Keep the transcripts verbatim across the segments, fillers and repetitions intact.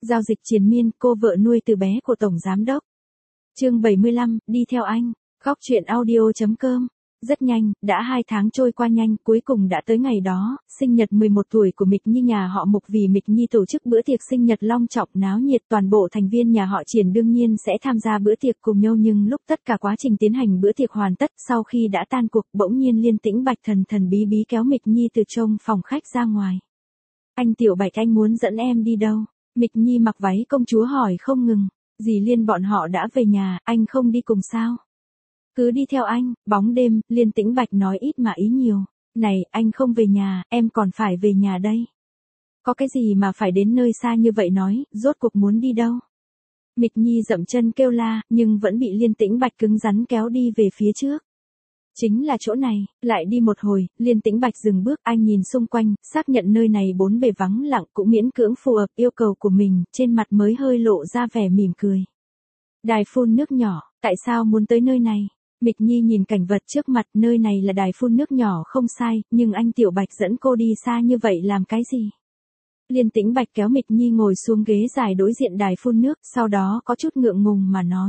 Giao dịch triền miên, cô vợ nuôi từ bé của Tổng Giám Đốc. Chương bảy mươi lăm, đi theo anh. Góc truyện audio chấm com. Rất nhanh, đã hai tháng trôi qua nhanh, cuối cùng đã tới ngày đó, sinh nhật mười một tuổi của Mịch Nhi. Nhà họ Mục vì Mịch Nhi tổ chức bữa tiệc sinh nhật long trọng náo nhiệt, toàn bộ thành viên nhà họ Triển đương nhiên sẽ tham gia bữa tiệc cùng nhau, nhưng lúc tất cả quá trình tiến hành bữa tiệc hoàn tất, sau khi đã tan cuộc, bỗng nhiên Liên Tĩnh Bạch thần thần bí bí kéo Mịch Nhi từ trong phòng khách ra ngoài. Anh Tiểu Bạch, anh muốn dẫn em đi đâu? Mịch Nhi mặc váy công chúa hỏi không ngừng. Dì Liên bọn họ đã về nhà, anh không đi cùng sao? Cứ đi theo anh. Bóng đêm, Liên Tĩnh Bạch nói ít mà ý nhiều. Này, anh không về nhà, em còn phải về nhà đây. Có cái gì mà phải đến nơi xa như vậy nói, rốt cuộc muốn đi đâu? Mịch Nhi dậm chân kêu la, nhưng vẫn bị Liên Tĩnh Bạch cứng rắn kéo đi về phía trước. Chính là chỗ này. Lại đi một hồi, Liên Tĩnh Bạch dừng bước, anh nhìn xung quanh, xác nhận nơi này bốn bề vắng lặng, cũng miễn cưỡng phù hợp yêu cầu của mình, trên mặt mới hơi lộ ra vẻ mỉm cười. Đài phun nước nhỏ, tại sao muốn tới nơi này? Mịch Nhi nhìn cảnh vật trước mặt, nơi này là đài phun nước nhỏ không sai, nhưng anh Tiểu Bạch dẫn cô đi xa như vậy làm cái gì? Liên Tĩnh Bạch kéo Mịch Nhi ngồi xuống ghế dài đối diện đài phun nước, sau đó có chút ngượng ngùng mà nói.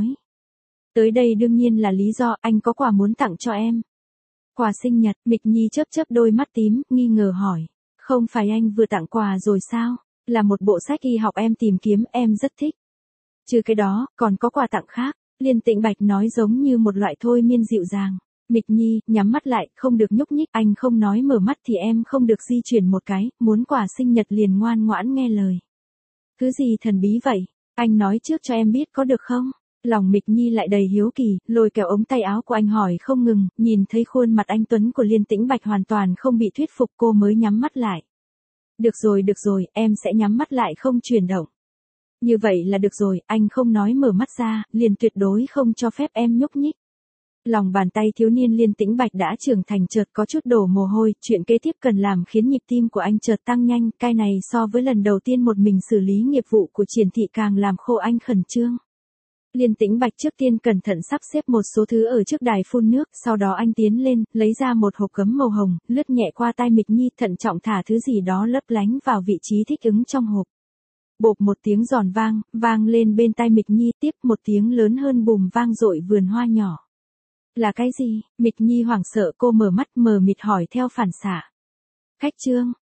Tới đây đương nhiên là lý do, anh có quà muốn tặng cho em. Quà sinh nhật? Mịch Nhi chớp chớp đôi mắt tím, nghi ngờ hỏi. Không phải anh vừa tặng quà rồi sao? Là một bộ sách y học em tìm kiếm, em rất thích. Trừ cái đó, còn có quà tặng khác. Liên Tĩnh Bạch nói giống như một loại thôi miên dịu dàng. Mịch Nhi, nhắm mắt lại, không được nhúc nhích, anh không nói mở mắt thì em không được di chuyển một cái, muốn quà sinh nhật liền ngoan ngoãn nghe lời. Cứ gì thần bí vậy? Anh nói trước cho em biết có được không? Lòng Mịch Nhi lại đầy hiếu kỳ, lôi kéo ống tay áo của anh hỏi không ngừng, nhìn thấy khuôn mặt anh tuấn của Liên Tĩnh Bạch hoàn toàn không bị thuyết phục, cô mới nhắm mắt lại. Được rồi được rồi, em sẽ nhắm mắt lại không chuyển động. Như vậy là được rồi, anh không nói mở mắt ra, liền tuyệt đối không cho phép em nhúc nhích. Lòng bàn tay thiếu niên Liên Tĩnh Bạch đã trưởng thành chợt có chút đổ mồ hôi, chuyện kế tiếp cần làm khiến nhịp tim của anh chợt tăng nhanh, cái này so với lần đầu tiên một mình xử lý nghiệp vụ của Triển thị càng làm khô anh khẩn trương. Liên Tĩnh Bạch trước tiên cẩn thận sắp xếp một số thứ ở trước đài phun nước, sau đó anh tiến lên, lấy ra một hộp gấm màu hồng, lướt nhẹ qua tai Mịch Nhi, thận trọng thả thứ gì đó lấp lánh vào vị trí thích ứng trong hộp. Bộp một tiếng giòn vang, vang lên bên tai Mịch Nhi, tiếp một tiếng lớn hơn bùm vang dội vườn hoa nhỏ. Là cái gì? Mịch Nhi hoảng sợ, cô mở mắt mờ mịt hỏi theo phản xạ. Khách trương,